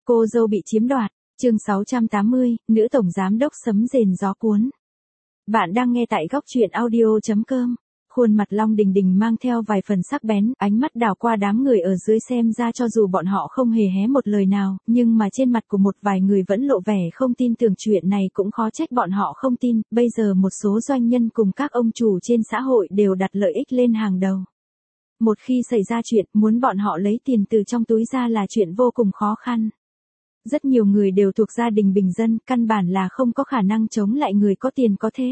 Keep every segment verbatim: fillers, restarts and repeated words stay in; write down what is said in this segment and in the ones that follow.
Cô dâu bị chiếm đoạt, chương sáu trăm tám mươi, nữ tổng giám đốc sấm rền gió cuốn. Bạn đang nghe tại góc truyện audio chấm com. Khuôn mặt Long Đình Đình mang theo vài phần sắc bén, ánh mắt đảo qua đám người ở dưới xem ra cho dù bọn họ không hề hé một lời nào, nhưng mà trên mặt của một vài người vẫn lộ vẻ không tin tưởng chuyện này cũng khó trách bọn họ không tin, bây giờ một số doanh nhân cùng các ông chủ trên xã hội đều đặt lợi ích lên hàng đầu. Một khi xảy ra chuyện, muốn bọn họ lấy tiền từ trong túi ra là chuyện vô cùng khó khăn. Rất nhiều người đều thuộc gia đình bình dân, căn bản là không có khả năng chống lại người có tiền có thế.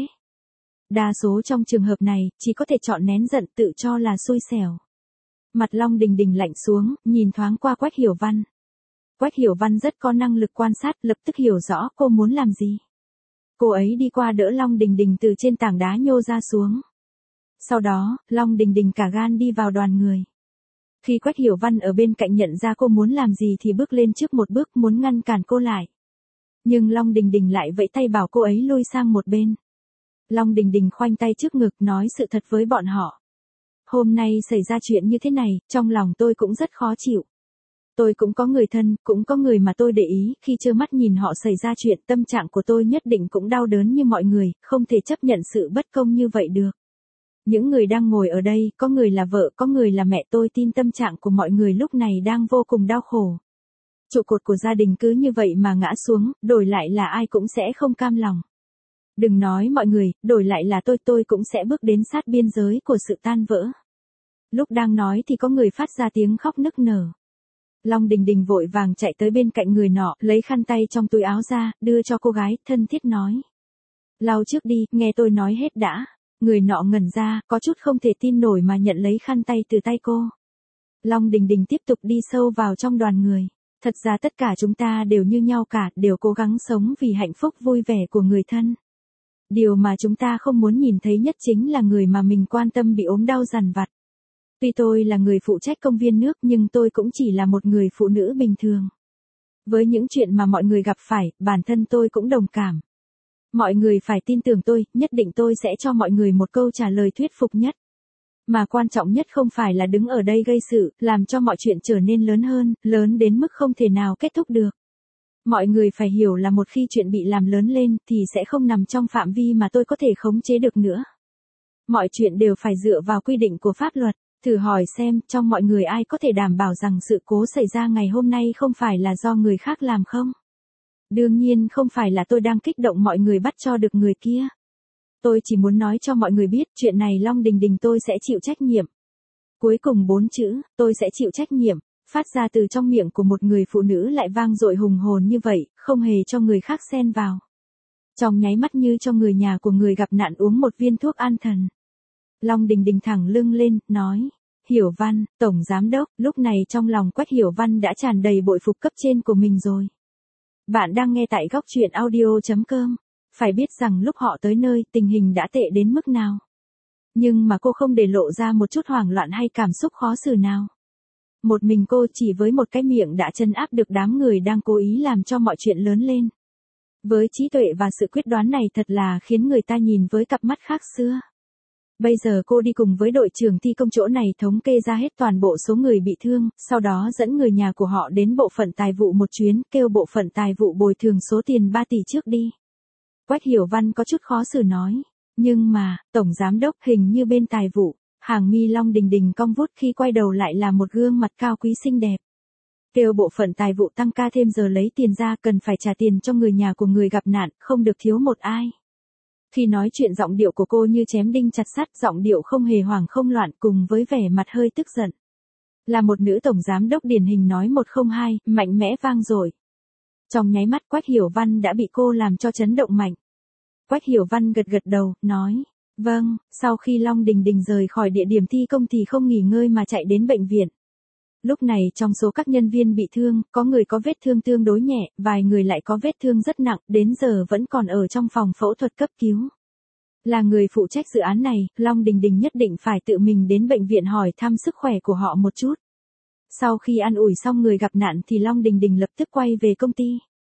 Đa số trong trường hợp này, chỉ có thể chọn nén giận tự cho là xui xẻo. Mặt Long Đình Đình lạnh xuống, nhìn thoáng qua Quách Hiểu Văn. Quách Hiểu Văn rất có năng lực quan sát, lập tức hiểu rõ cô muốn làm gì. Cô ấy đi qua đỡ Long Đình Đình từ trên tảng đá nhô ra xuống. Sau đó, Long Đình Đình cả gan đi vào đoàn người. Khi Quách Hiểu Văn ở bên cạnh nhận ra cô muốn làm gì thì bước lên trước một bước muốn ngăn cản cô lại. Nhưng Long Đình Đình lại vẫy tay bảo cô ấy lui sang một bên. Long Đình Đình khoanh tay trước ngực nói sự thật với bọn họ. Hôm nay xảy ra chuyện như thế này, trong lòng tôi cũng rất khó chịu. Tôi cũng có người thân, cũng có người mà tôi để ý, khi trơ mắt nhìn họ xảy ra chuyện tâm trạng của tôi nhất định cũng đau đớn như mọi người, không thể chấp nhận sự bất công như vậy được. Những người đang ngồi ở đây, có người là vợ, có người là mẹ, tôi tin tâm trạng của mọi người lúc này đang vô cùng đau khổ. Trụ cột của gia đình cứ như vậy mà ngã xuống, đổi lại là ai cũng sẽ không cam lòng. Đừng nói mọi người, đổi lại là tôi tôi cũng sẽ bước đến sát biên giới của sự tan vỡ. Lúc đang nói thì có người phát ra tiếng khóc nức nở. Long Đình Đình vội vàng chạy tới bên cạnh người nọ, lấy khăn tay trong túi áo ra, đưa cho cô gái, thân thiết nói. Lau trước đi, nghe tôi nói hết đã. Người nọ ngẩn ra, có chút không thể tin nổi mà nhận lấy khăn tay từ tay cô. Long Đình Đình tiếp tục đi sâu vào trong đoàn người. Thật ra tất cả chúng ta đều như nhau cả, đều cố gắng sống vì hạnh phúc vui vẻ của người thân. Điều mà chúng ta không muốn nhìn thấy nhất chính là người mà mình quan tâm bị ốm đau dằn vặt. Tuy tôi là người phụ trách công viên nước nhưng tôi cũng chỉ là một người phụ nữ bình thường. Với những chuyện mà mọi người gặp phải, bản thân tôi cũng đồng cảm. Mọi người phải tin tưởng tôi, nhất định tôi sẽ cho mọi người một câu trả lời thuyết phục nhất. Mà quan trọng nhất không phải là đứng ở đây gây sự, làm cho mọi chuyện trở nên lớn hơn, lớn đến mức không thể nào kết thúc được. Mọi người phải hiểu là một khi chuyện bị làm lớn lên thì sẽ không nằm trong phạm vi mà tôi có thể khống chế được nữa. Mọi chuyện đều phải dựa vào quy định của pháp luật. Thử hỏi xem, trong mọi người ai có thể đảm bảo rằng sự cố xảy ra ngày hôm nay không phải là do người khác làm không? Đương nhiên không phải là tôi đang kích động mọi người bắt cho được người kia. Tôi chỉ muốn nói cho mọi người biết chuyện này Long Đình Đình tôi sẽ chịu trách nhiệm. Cuối cùng bốn chữ, tôi sẽ chịu trách nhiệm, phát ra từ trong miệng của một người phụ nữ lại vang dội hùng hồn như vậy, không hề cho người khác xen vào. Trong nháy mắt như cho người nhà của người gặp nạn uống một viên thuốc an thần. Long Đình Đình thẳng lưng lên, nói. Hiểu Văn, tổng giám đốc, lúc này trong lòng Quách Hiểu Văn đã tràn đầy bội phục cấp trên của mình rồi. Bạn đang nghe tại góc truyện audio chấm com. Phải biết rằng lúc họ tới nơi tình hình đã tệ đến mức nào. Nhưng mà cô không để lộ ra một chút hoảng loạn hay cảm xúc khó xử nào. Một mình cô chỉ với một cái miệng đã trấn áp được đám người đang cố ý làm cho mọi chuyện lớn lên. Với trí tuệ và sự quyết đoán này thật là khiến người ta nhìn với cặp mắt khác xưa. Bây giờ cô đi cùng với đội trưởng thi công chỗ này thống kê ra hết toàn bộ số người bị thương, sau đó dẫn người nhà của họ đến bộ phận tài vụ một chuyến, kêu bộ phận tài vụ bồi thường số tiền ba tỷ trước đi. Quách Hiểu Văn có chút khó xử nói, nhưng mà, tổng giám đốc hình như bên tài vụ, hàng mi Long Đình Đình cong vút khi quay đầu lại là một gương mặt cao quý xinh đẹp. Kêu bộ phận tài vụ tăng ca thêm giờ lấy tiền ra cần phải trả tiền cho người nhà của người gặp nạn, không được thiếu một ai. Khi nói chuyện giọng điệu của cô như chém đinh chặt sắt, giọng điệu không hề hoảng không loạn cùng với vẻ mặt hơi tức giận. Là một nữ tổng giám đốc điển hình nói một không hai, mạnh mẽ vang dội. Trong nháy mắt Quách Hiểu Văn đã bị cô làm cho chấn động mạnh. Quách Hiểu Văn gật gật đầu, nói, vâng, sau khi Long Đình Đình rời khỏi địa điểm thi công thì không nghỉ ngơi mà chạy đến bệnh viện. Lúc này trong số các nhân viên bị thương, có người có vết thương tương đối nhẹ, vài người lại có vết thương rất nặng, đến giờ vẫn còn ở trong phòng phẫu thuật cấp cứu. Là người phụ trách dự án này, Long Đình Đình nhất định phải tự mình đến bệnh viện hỏi thăm sức khỏe của họ một chút. Sau khi an ủi xong người gặp nạn thì Long Đình Đình lập tức quay về công ty.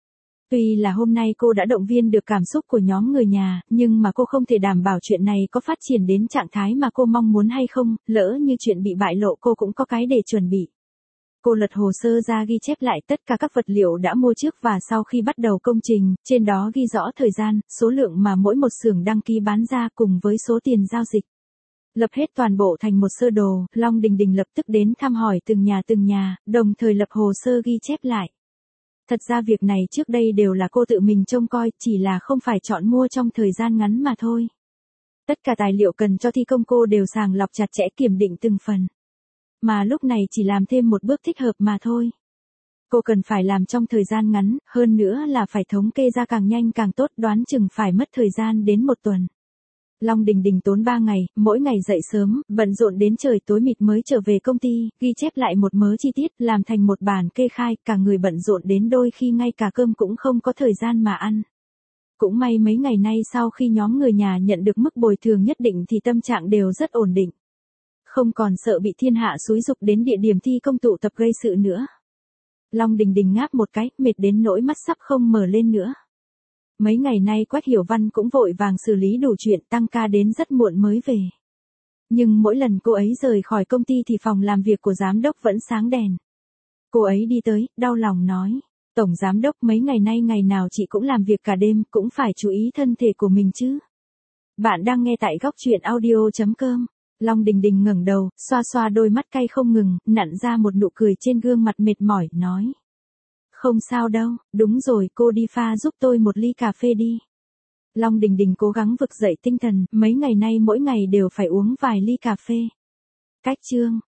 Tuy là hôm nay cô đã động viên được cảm xúc của nhóm người nhà, nhưng mà cô không thể đảm bảo chuyện này có phát triển đến trạng thái mà cô mong muốn hay không, lỡ như chuyện bị bại lộ cô cũng có cái để chuẩn bị. Cô lật hồ sơ ra ghi chép lại tất cả các vật liệu đã mua trước và sau khi bắt đầu công trình, trên đó ghi rõ thời gian, số lượng mà mỗi một xưởng đăng ký bán ra cùng với số tiền giao dịch. Lập hết toàn bộ thành một sơ đồ, Long Đình Đình lập tức đến thăm hỏi từng nhà từng nhà, đồng thời lập hồ sơ ghi chép lại. Thật ra việc này trước đây đều là cô tự mình trông coi, chỉ là không phải chọn mua trong thời gian ngắn mà thôi. Tất cả tài liệu cần cho thi công cô đều sàng lọc chặt chẽ kiểm định từng phần. Mà lúc này chỉ làm thêm một bước thích hợp mà thôi. Cô cần phải làm trong thời gian ngắn, hơn nữa là phải thống kê ra càng nhanh càng tốt, đoán chừng phải mất thời gian đến một tuần. Long Đình Đình tốn ba ngày, mỗi ngày dậy sớm, bận rộn đến trời tối mịt mới trở về công ty, ghi chép lại một mớ chi tiết, làm thành một bản kê khai, cả người bận rộn đến đôi khi ngay cả cơm cũng không có thời gian mà ăn. Cũng may mấy ngày nay sau khi nhóm người nhà nhận được mức bồi thường nhất định thì tâm trạng đều rất ổn định. Không còn sợ bị thiên hạ xúi giục đến địa điểm thi công tụ tập gây sự nữa. Long Đình Đình ngáp một cái, mệt đến nỗi mắt sắp không mở lên nữa. Mấy ngày nay Quách Hiểu Văn cũng vội vàng xử lý đủ chuyện, tăng ca đến rất muộn mới về. Nhưng mỗi lần cô ấy rời khỏi công ty thì phòng làm việc của giám đốc vẫn sáng đèn. Cô ấy đi tới, đau lòng nói, Tổng Giám Đốc mấy ngày nay ngày nào chị cũng làm việc cả đêm, cũng phải chú ý thân thể của mình chứ. Bạn đang nghe tại góc truyện audio chấm com. Long Đình Đình ngẩng đầu, xoa xoa đôi mắt cay không ngừng, nặn ra một nụ cười trên gương mặt mệt mỏi, nói. Không sao đâu, đúng rồi, cô đi pha giúp tôi một ly cà phê đi. Long Đình Đình cố gắng vực dậy tinh thần, mấy ngày nay mỗi ngày đều phải uống vài ly cà phê. Cách chương.